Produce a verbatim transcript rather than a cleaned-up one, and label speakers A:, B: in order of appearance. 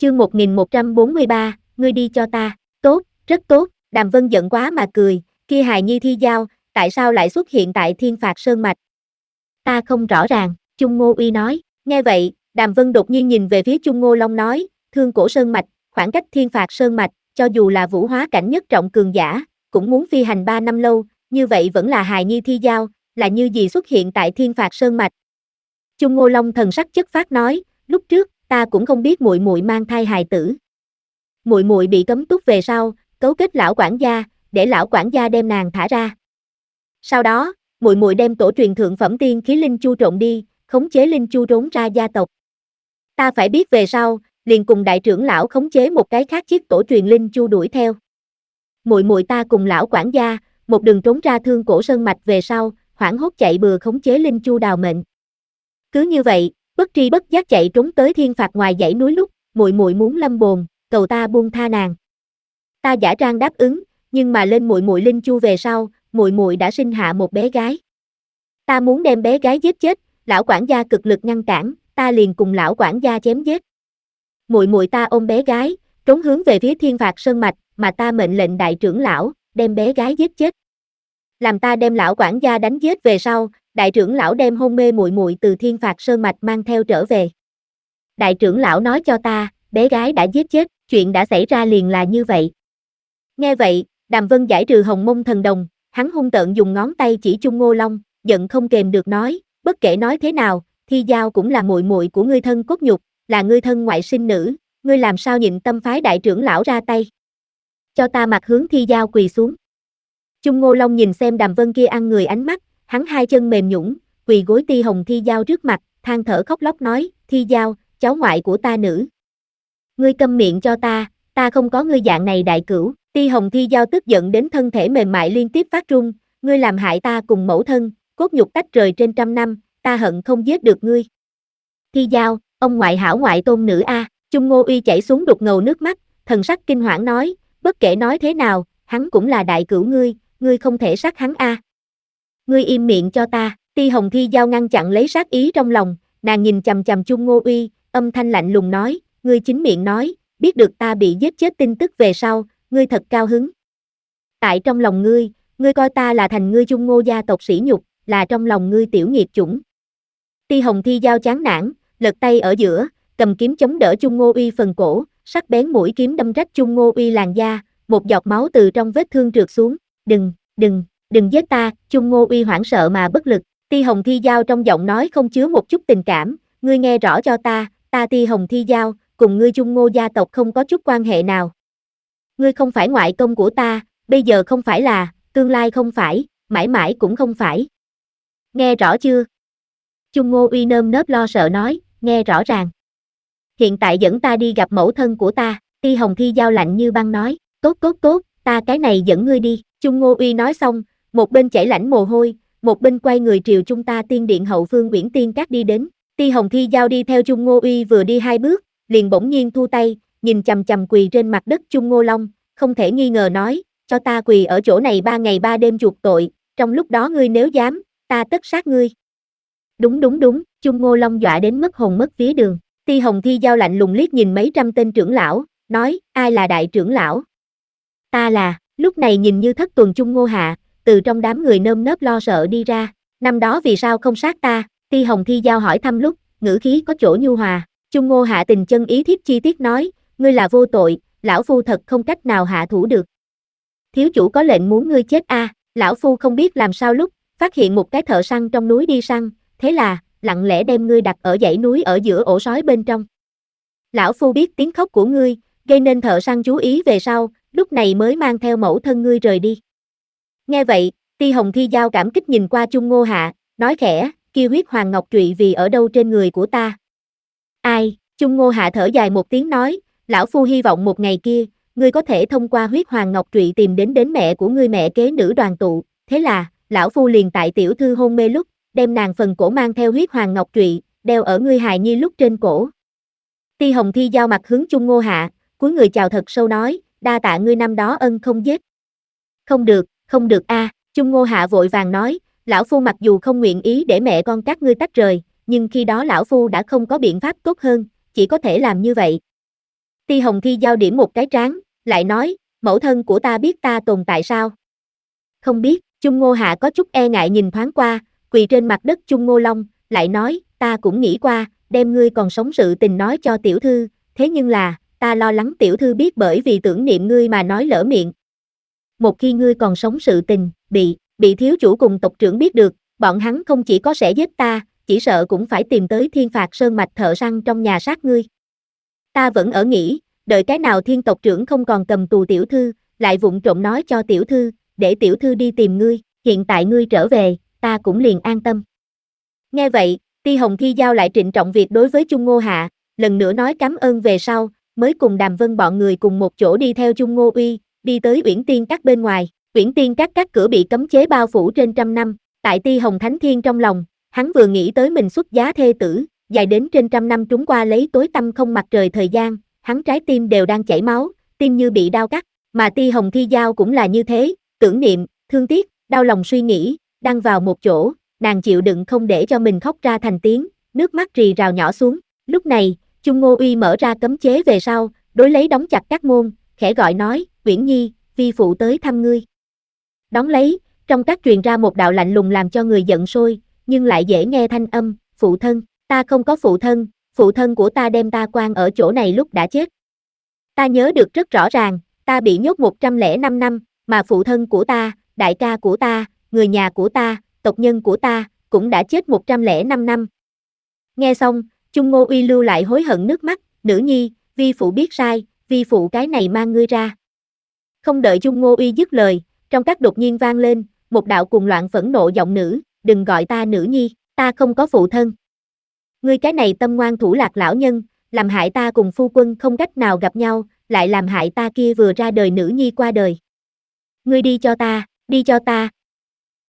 A: Chương một nghìn một trăm bốn mươi ba, ngươi đi cho ta. Tốt, rất tốt. Đàm Vân giận quá mà cười, kia hài nhi Thi Giao, tại sao lại xuất hiện tại Thiên Phạt Sơn Mạch? Ta không rõ ràng, Chung Ngô Uy nói. Nghe vậy, Đàm Vân đột nhiên nhìn về phía Chung Ngô Long nói, Thương Cổ Sơn Mạch, khoảng cách Thiên Phạt Sơn Mạch, cho dù là vũ hóa cảnh nhất trọng cường giả, cũng muốn phi hành ba năm lâu, như vậy vẫn là hài nhi Thi Giao, là như gì xuất hiện tại Thiên Phạt Sơn Mạch? Chung Ngô Long thần sắc chất phác nói, lúc trước, ta cũng không biết muội muội mang thai hài tử. Muội muội bị cấm túc về sau, cấu kết lão quản gia, để lão quản gia đem nàng thả ra. Sau đó, muội muội đem tổ truyền thượng phẩm tiên khí linh chu trộn đi, khống chế linh chu trốn ra gia tộc. Ta phải biết về sau, liền cùng đại trưởng lão khống chế một cái khác chiếc tổ truyền linh chu đuổi theo. Muội muội ta cùng lão quản gia, một đường trốn ra Thương Cổ Sơn Mạch về sau, hoảng hốt chạy bừa khống chế linh chu đào mệnh. Cứ như vậy, bất tri bất giác chạy trốn tới Thiên Phạt ngoài dãy núi lúc, muội muội muốn lâm bồn, cầu ta buông tha nàng. Ta giả trang đáp ứng, nhưng mà lên muội muội linh chu về sau, muội muội đã sinh hạ một bé gái. Ta muốn đem bé gái giết chết, lão quản gia cực lực ngăn cản, ta liền cùng lão quản gia chém giết. Muội muội ta ôm bé gái, trốn hướng về phía Thiên Phạt Sơn Mạch, mà ta mệnh lệnh đại trưởng lão, đem bé gái giết chết. Làm ta đem lão quản gia đánh giết về sau, đại trưởng lão đem hôn mê muội muội từ Thiên Phạt Sơn Mạch mang theo trở về. Đại trưởng lão nói cho ta, bé gái đã giết chết, chuyện đã xảy ra liền là như vậy. Nghe vậy, Đàm Vân giải trừ hồng mông thần đồng, hắn hung tợn dùng ngón tay chỉ Chung Ngô Long, giận không kềm được nói, bất kể nói thế nào, Thi Giao cũng là muội muội của ngươi thân cốt nhục, là ngươi thân ngoại sinh nữ, ngươi làm sao nhịn tâm phái đại trưởng lão ra tay. Cho ta mặt hướng Thi Giao quỳ xuống. Chung Ngô Long nhìn xem Đàm Vân kia ăn người ánh mắt, hắn hai chân mềm nhũn, quỳ gối Ti Hồng Thi Giao trước mặt, than thở khóc lóc nói, Thi Giao, cháu ngoại của ta nữ. Ngươi câm miệng cho ta, ta không có ngươi dạng này đại cửu. Ti Hồng Thi Giao tức giận đến thân thể mềm mại liên tiếp phát run, ngươi làm hại ta cùng mẫu thân, cốt nhục tách rời trên trăm năm, ta hận không giết được ngươi. Thi Giao, ông ngoại hảo ngoại tôn nữ a. Chung Ngô Uy chảy xuống đục ngầu nước mắt, thần sắc kinh hoảng nói, bất kể nói thế nào, hắn cũng là đại cửu ngươi, ngươi không thể sát hắn a. Ngươi im miệng cho ta. Ti Hồng Thi Giao ngăn chặn lấy sát ý trong lòng, nàng nhìn chằm chằm Chung Ngô Uy, âm thanh lạnh lùng nói, ngươi chính miệng nói, biết được ta bị giết chết tin tức về sau, ngươi thật cao hứng. Tại trong lòng ngươi, ngươi coi ta là thành ngươi Chung Ngô gia tộc sỉ nhục, là trong lòng ngươi tiểu nghiệt chủng. Ti Hồng Thi Giao chán nản, lật tay ở giữa, cầm kiếm chống đỡ Chung Ngô Uy phần cổ, sắc bén mũi kiếm đâm rách Chung Ngô Uy làn da, một giọt máu từ trong vết thương trượt xuống. Đừng, đừng, đừng giết ta. Chung Ngô Uy hoảng sợ mà bất lực. Ti Hồng Thi Giao trong giọng nói không chứa một chút tình cảm, ngươi nghe rõ cho ta, ta Ti Hồng Thi Giao, cùng ngươi Chung Ngô gia tộc không có chút quan hệ nào. Ngươi không phải ngoại công của ta, bây giờ không phải là, tương lai không phải, mãi mãi cũng không phải. Nghe rõ chưa? Chung Ngô Uy nơm nớp lo sợ nói, nghe rõ ràng. Hiện tại dẫn ta đi gặp mẫu thân của ta. Ti Hồng Thi Giao lạnh như băng nói, tốt tốt tốt, ta cái này dẫn ngươi đi. Chung Ngô Uy nói xong, một bên chảy lãnh mồ hôi, một bên quay người triều Trung ta tiên điện hậu phương Uyển Tiên Các đi đến. Ti Hồng Thi Giao đi theo Chung Ngô Uy vừa đi hai bước, liền bỗng nhiên thu tay, nhìn chằm chằm quỳ trên mặt đất Chung Ngô Long, không thể nghi ngờ nói, cho ta quỳ ở chỗ này ba ngày ba đêm chuộc tội, trong lúc đó ngươi nếu dám, ta tất sát ngươi. Đúng đúng đúng, Chung Ngô Long dọa đến mất hồn mất vía đường. Ti Hồng Thi Giao lạnh lùng liếc nhìn mấy trăm tên trưởng lão, nói, ai là đại trưởng lão? Ta là. Lúc này nhìn như thất tuần Chung Ngô Hạ, từ trong đám người nơm nớp lo sợ đi ra, năm đó vì sao không sát ta? Ti Hồng Thi Giao hỏi thăm lúc, ngữ khí có chỗ nhu hòa. Chung Ngô Hạ tình chân ý thiếp chi tiết nói, ngươi là vô tội, lão phu thật không cách nào hạ thủ được. Thiếu chủ có lệnh muốn ngươi chết a. À, lão phu không biết làm sao lúc, phát hiện một cái thợ săn trong núi đi săn, thế là, lặng lẽ đem ngươi đặt ở dãy núi ở giữa ổ sói bên trong. Lão phu biết tiếng khóc của ngươi, gây nên thợ săn chú ý về sau, lúc này mới mang theo mẫu thân ngươi rời đi. Nghe vậy, Ti Hồng Thi Giao cảm kích nhìn qua Chung Ngô Hạ, nói khẽ, kia huyết hoàng ngọc trụy vì ở đâu trên người của ta? Ai? Chung Ngô Hạ thở dài một tiếng nói, lão phu hy vọng một ngày kia, ngươi có thể thông qua huyết hoàng ngọc trụy tìm đến đến mẹ của ngươi mẹ kế nữ đoàn tụ, thế là, lão phu liền tại tiểu thư hôn mê lúc, đem nàng phần cổ mang theo huyết hoàng ngọc trụy, đeo ở ngươi hài nhi lúc trên cổ. Ti Hồng Thi Giao mặt hướng Chung Ngô Hạ, cúi người chào thật sâu nói, đa tạ ngươi năm đó ân không giết. Không được, không được a. À. Chung Ngô Hạ vội vàng nói, lão phu mặc dù không nguyện ý để mẹ con các ngươi tách rời, nhưng khi đó lão phu đã không có biện pháp tốt hơn, chỉ có thể làm như vậy. Ti Hồng Thi Giao điểm một cái trán, lại nói, mẫu thân của ta biết ta tồn tại sao? Không biết, Chung Ngô Hạ có chút e ngại nhìn thoáng qua, quỳ trên mặt đất Chung Ngô Long, lại nói, ta cũng nghĩ qua, đem ngươi còn sống sự tình nói cho tiểu thư, thế nhưng là, ta lo lắng tiểu thư biết bởi vì tưởng niệm ngươi mà nói lỡ miệng. Một khi ngươi còn sống sự tình, bị, bị thiếu chủ cùng tộc trưởng biết được, bọn hắn không chỉ có sẽ giết ta, chỉ sợ cũng phải tìm tới Thiên Phạt Sơn Mạch thợ săn trong nhà sát ngươi. Ta vẫn ở nghĩ, đợi cái nào Thiên tộc trưởng không còn cầm tù tiểu thư, lại vụng trộm nói cho tiểu thư, để tiểu thư đi tìm ngươi, hiện tại ngươi trở về, ta cũng liền an tâm. Nghe vậy, Ti Hồng Thi Giao lại trịnh trọng việc đối với Chung Ngô Hạ, lần nữa nói cảm ơn về sau, mới cùng Đàm Vân bọn người cùng một chỗ đi theo Chung Ngô Uy, đi tới Uyển Tiên Các bên ngoài. Uyển Tiên Các các cửa bị cấm chế bao phủ trên trăm năm, tại Ti Hồng Thánh Thiên trong lòng, hắn vừa nghĩ tới mình xuất giá thê tử, dài đến trên trăm năm trúng qua lấy tối tăm không mặt trời thời gian, hắn trái tim đều đang chảy máu, tim như bị đau cắt, mà Ti Hồng Thi Giao cũng là như thế, tưởng niệm, thương tiếc, đau lòng suy nghĩ, đang vào một chỗ, nàng chịu đựng không để cho mình khóc ra thành tiếng, nước mắt rì rào nhỏ xuống. Lúc này, Chung Ngô Uy mở ra cấm chế về sau, đối lấy đóng chặt các môn, khẽ gọi nói, Uyển Nhi, vi phụ tới thăm ngươi. Đón lấy, trong các truyền ra một đạo lạnh lùng làm cho người giận sôi, nhưng lại dễ nghe thanh âm, phụ thân, ta không có phụ thân, phụ thân của ta đem ta quan ở chỗ này lúc đã chết. Ta nhớ được rất rõ ràng, ta bị nhốt một trăm lẻ năm năm, mà phụ thân của ta, đại ca của ta, người nhà của ta, tộc nhân của ta, cũng đã chết một trăm lẻ năm năm. Nghe xong, Chung Ngô Uy lưu lại hối hận nước mắt, nữ nhi, vi phụ biết sai, vi phụ cái này mang ngươi ra. Không đợi Chung Ngô Uy dứt lời, trong các đột nhiên vang lên, một đạo cuồng loạn phẫn nộ giọng nữ, đừng gọi ta nữ nhi, ta không có phụ thân. Ngươi cái này tâm ngoan thủ lạc lão nhân, làm hại ta cùng phu quân không cách nào gặp nhau, lại làm hại ta kia vừa ra đời nữ nhi qua đời. Ngươi đi cho ta, đi cho ta,